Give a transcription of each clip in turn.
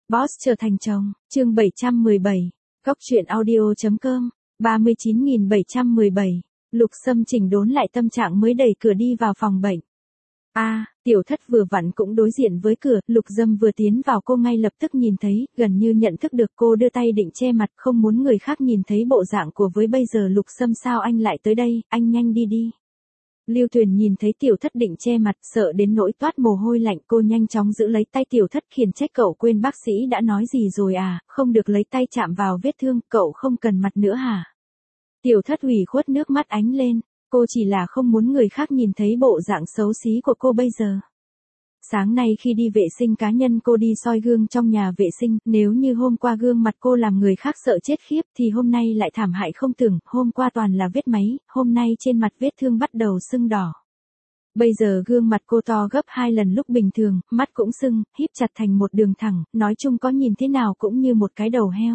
Boss trở thành chồng, chương 717, góc truyện audio.com, 39.717, Lục Sâm chỉnh đốn lại tâm trạng mới đẩy cửa đi vào phòng bệnh. Tiểu Thất vừa vặn cũng đối diện với cửa, Lục Sâm vừa tiến vào cô ngay lập tức nhìn thấy, gần như nhận thức được cô đưa tay định che mặt không muốn người khác nhìn thấy bộ dạng của với bây giờ Lục Sâm sao anh lại tới đây, anh nhanh đi đi. Lưu Tuyền nhìn thấy Tiểu Thất định che mặt sợ đến nỗi toát mồ hôi lạnh cô nhanh chóng giữ lấy tay Tiểu Thất khiển trách cậu quên bác sĩ đã nói gì rồi à, không được lấy tay chạm vào vết thương, cậu không cần mặt nữa hả? Tiểu Thất ủy khuất nước mắt ánh lên, cô chỉ là không muốn người khác nhìn thấy bộ dạng xấu xí của cô bây giờ. Sáng nay khi đi vệ sinh cá nhân cô đi soi gương trong nhà vệ sinh, nếu như hôm qua gương mặt cô làm người khác sợ chết khiếp thì hôm nay lại thảm hại không tưởng, hôm qua toàn là vết máy, hôm nay trên mặt vết thương bắt đầu sưng đỏ. Bây giờ gương mặt cô to gấp 2 lần lúc bình thường, mắt cũng sưng, híp chặt thành một đường thẳng, nói chung có nhìn thế nào cũng như một cái đầu heo.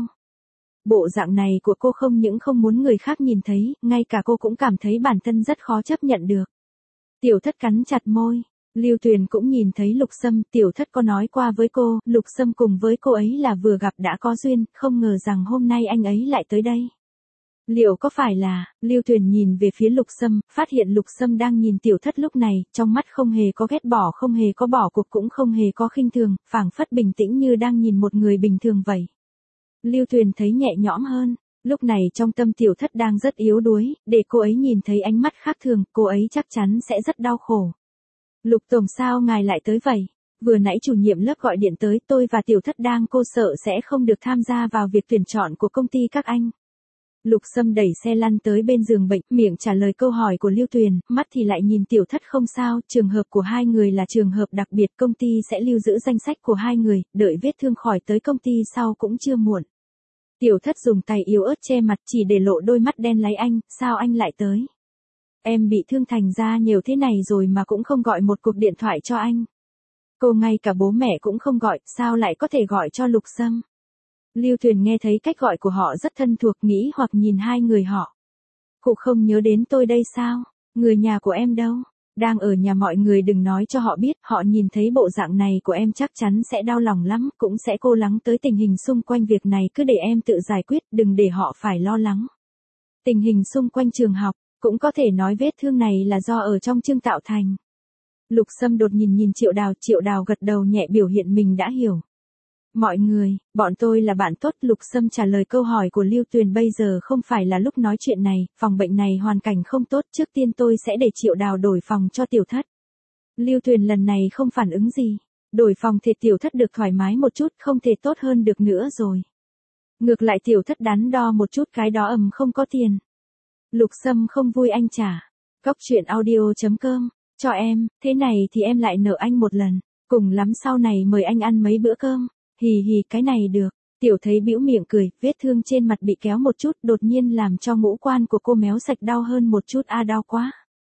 Bộ dạng này của cô không những không muốn người khác nhìn thấy, ngay cả cô cũng cảm thấy bản thân rất khó chấp nhận được. Tiểu Thất cắn chặt môi. Lưu Tuyền cũng nhìn thấy Lục Sâm, Tiểu Thất có nói qua với cô, Lục Sâm cùng với cô ấy là vừa gặp đã có duyên, không ngờ rằng hôm nay anh ấy lại tới đây. Liệu có phải là, Lưu Tuyền nhìn về phía Lục Sâm, phát hiện Lục Sâm đang nhìn Tiểu Thất lúc này, trong mắt không hề có ghét bỏ, không hề có bỏ cuộc cũng không hề có khinh thường, phảng phất bình tĩnh như đang nhìn một người bình thường vậy. Lưu Tuyền thấy nhẹ nhõm hơn. Lúc này trong tâm Tiểu Thất đang rất yếu đuối, để cô ấy nhìn thấy ánh mắt khác thường, cô ấy chắc chắn sẽ rất đau khổ. Lục Tổng sao ngài lại tới vậy? Vừa nãy chủ nhiệm lớp gọi điện tới, tôi và Tiểu Thất đang cô sợ sẽ không được tham gia vào việc tuyển chọn của công ty các anh. Lục Sâm đẩy xe lăn tới bên giường bệnh, miệng trả lời câu hỏi của Lưu Tuyền, mắt thì lại nhìn Tiểu Thất không sao, trường hợp của hai người là trường hợp đặc biệt, công ty sẽ lưu giữ danh sách của hai người, đợi vết thương khỏi tới công ty sau cũng chưa muộn. Tiểu Thất dùng tay yếu ớt che mặt chỉ để lộ đôi mắt đen láy anh, sao anh lại tới? Em bị thương thành ra nhiều thế này rồi mà cũng không gọi một cuộc điện thoại cho anh. Cô ngay cả bố mẹ cũng không gọi, sao lại có thể gọi cho Lục Sâm? Lưu Tuyền nghe thấy cách gọi của họ rất thân thuộc, nghĩ hoặc nhìn hai người họ. Cô không nhớ đến tôi đây sao? Người nhà của em đâu? Đang ở nhà, mọi người đừng nói cho họ biết, họ nhìn thấy bộ dạng này của em chắc chắn sẽ đau lòng lắm, cũng sẽ cô lắng tới tình hình xung quanh việc này, cứ để em tự giải quyết, đừng để họ phải lo lắng. Tình hình xung quanh trường học, cũng có thể nói vết thương này là do ở trong Trương tạo thành. Lục Sâm đột nhìn Triệu Đào gật đầu nhẹ biểu hiện mình đã hiểu. Mọi người, bọn tôi là bạn tốt, Lục Sâm trả lời câu hỏi của Lưu Tuyền, bây giờ không phải là lúc nói chuyện này, phòng bệnh này hoàn cảnh không tốt, trước tiên tôi sẽ để Triệu Đào đổi phòng cho Tiểu Thất. Lưu Tuyền lần này không phản ứng gì, đổi phòng thì Tiểu Thất được thoải mái một chút, không thể tốt hơn được nữa rồi. Ngược lại Tiểu Thất đắn đo một chút, cái đó không có tiền. Lục Sâm không vui anh trả. Góc truyện audio.com, cho em, thế này thì em lại nợ anh một lần, cùng lắm sau này mời anh ăn mấy bữa cơm. Hì hì, cái này được. Tiểu thấy bĩu miệng cười, vết thương trên mặt bị kéo một chút đột nhiên làm cho ngũ quan của cô méo sạch, đau hơn một chút, đau quá.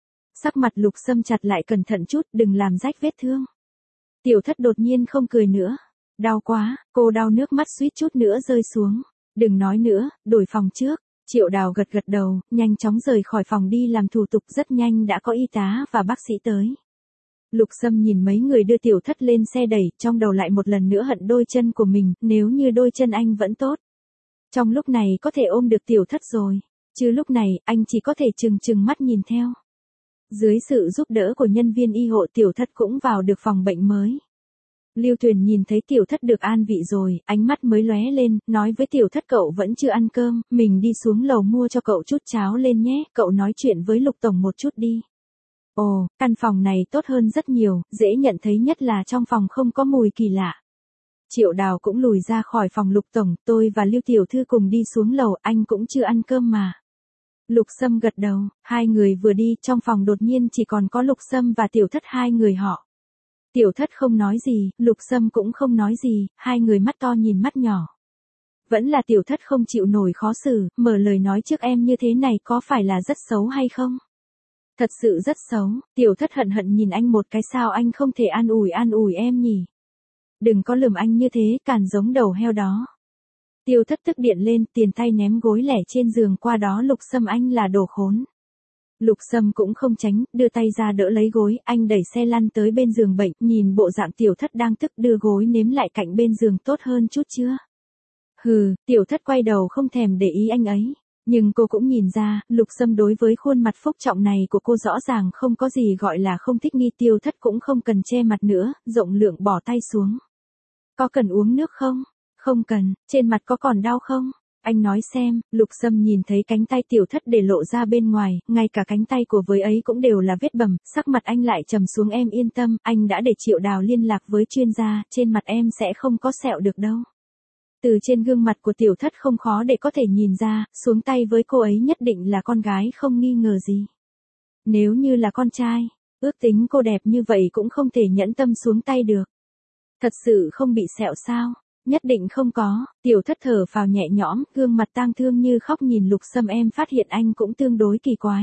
Sắc mặt Lục Sâm chặt lại, cẩn thận chút, đừng làm rách vết thương. Tiểu Thất đột nhiên không cười nữa. Đau quá, cô đau nước mắt suýt chút nữa rơi xuống. Đừng nói nữa, đổi phòng trước. Triệu Đào gật đầu, nhanh chóng rời khỏi phòng đi làm thủ tục, rất nhanh đã có y tá và bác sĩ tới. Lục Sâm nhìn mấy người đưa Tiểu Thất lên xe đẩy, trong đầu lại một lần nữa hận đôi chân của mình, nếu như đôi chân anh vẫn tốt. Trong lúc này có thể ôm được Tiểu Thất rồi, chứ lúc này anh chỉ có thể chừng mắt nhìn theo. Dưới sự giúp đỡ của nhân viên y hộ, Tiểu Thất cũng vào được phòng bệnh mới. Lưu Tuyền nhìn thấy Tiểu Thất được an vị rồi, ánh mắt mới lóe lên, nói với Tiểu Thất cậu vẫn chưa ăn cơm, mình đi xuống lầu mua cho cậu chút cháo lên nhé, cậu nói chuyện với Lục Tổng một chút đi. Ồ, căn phòng này tốt hơn rất nhiều, dễ nhận thấy nhất là trong phòng không có mùi kỳ lạ. Triệu Đào cũng lùi ra khỏi phòng. Lục Tổng, tôi và Lưu Tiểu Thư cùng đi xuống lầu, anh cũng chưa ăn cơm mà. Lục Sâm gật đầu, hai người vừa đi, trong phòng đột nhiên chỉ còn có Lục Sâm và Tiểu Thất, hai người họ. Tiểu Thất không nói gì, Lục Sâm cũng không nói gì, hai người mắt to nhìn mắt nhỏ. Vẫn là Tiểu Thất không chịu nổi khó xử, mở lời nói trước em như thế này có phải là rất xấu hay không? Thật sự rất xấu. Tiểu Thất hận nhìn anh một cái, sao anh không thể an ủi em nhỉ? Đừng có lườm anh như thế, càn giống đầu heo đó. Tiểu Thất tức điện lên, tiền tay ném gối lẻ trên giường qua đó, Lục Sâm anh là đồ khốn. Lục Sâm cũng không tránh, đưa tay ra đỡ lấy gối, anh đẩy xe lăn tới bên giường bệnh, nhìn bộ dạng Tiểu Thất đang tức đưa gối nếm lại cạnh bên giường tốt hơn chút chưa? Hừ, Tiểu Thất quay đầu không thèm để ý anh ấy. Nhưng cô cũng nhìn ra, Lục Sâm đối với khuôn mặt phúc trọng này của cô rõ ràng không có gì gọi là không thích nghi. Tiểu Thất cũng không cần che mặt nữa, rộng lượng bỏ tay xuống. Có cần uống nước không? Không cần, trên mặt có còn đau không? Anh nói xem. Lục Sâm nhìn thấy cánh tay Tiểu Thất để lộ ra bên ngoài, ngay cả cánh tay của với ấy cũng đều là vết bầm, sắc mặt anh lại trầm xuống. Em yên tâm, anh đã để Triệu Đào liên lạc với chuyên gia, trên mặt em sẽ không có sẹo được đâu. Từ trên gương mặt của Tiểu Thất không khó để có thể nhìn ra, xuống tay với cô ấy nhất định là con gái không nghi ngờ gì. Nếu như là con trai, ước tính cô đẹp như vậy cũng không thể nhẫn tâm xuống tay được. Thật sự không bị sẹo sao? Nhất định không có. Tiểu Thất thở phào nhẹ nhõm, gương mặt tang thương như khóc nhìn Lục Sâm. Em phát hiện anh cũng tương đối kỳ quái.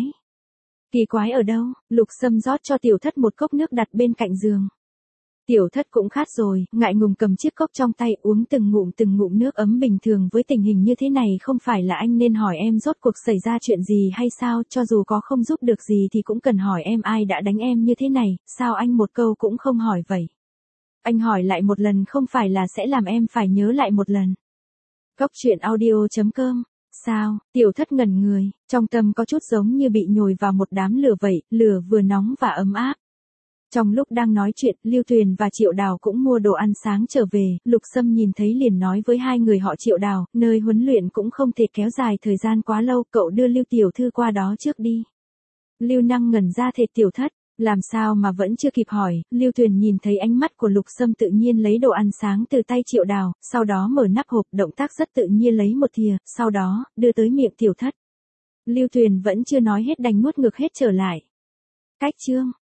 Kỳ quái ở đâu? Lục Sâm rót cho Tiểu Thất một cốc nước đặt bên cạnh giường. Tiểu Thất cũng khát rồi, ngại ngùng cầm chiếc cốc trong tay uống từng ngụm nước ấm. Bình thường với tình hình như thế này không phải là anh nên hỏi em rốt cuộc xảy ra chuyện gì hay sao, cho dù có không giúp được gì thì cũng cần hỏi em ai đã đánh em như thế này, sao anh một câu cũng không hỏi vậy? Anh hỏi lại một lần không phải là sẽ làm em phải nhớ lại một lần. Góc truyện audio.com. Sao? Tiểu Thất ngẩn người, trong tâm có chút giống như bị nhồi vào một đám lửa vậy, lửa vừa nóng và ấm áp. Trong lúc đang nói chuyện, Lưu Tuyền và Triệu Đào cũng mua đồ ăn sáng trở về, Lục Sâm nhìn thấy liền nói với hai người họ. Triệu Đào, nơi huấn luyện cũng không thể kéo dài thời gian quá lâu, cậu đưa Lưu tiểu thư qua đó trước đi. Lưu Năng ngẩn ra. Thề Tiểu Thất, làm sao mà vẫn chưa kịp hỏi. Lưu Tuyền nhìn thấy ánh mắt của Lục Sâm tự nhiên lấy đồ ăn sáng từ tay Triệu Đào, sau đó mở nắp hộp, động tác rất tự nhiên lấy một thìa, sau đó đưa tới miệng Tiểu Thất. Lưu Tuyền vẫn chưa nói hết đành nuốt ngược hết trở lại. Cách chương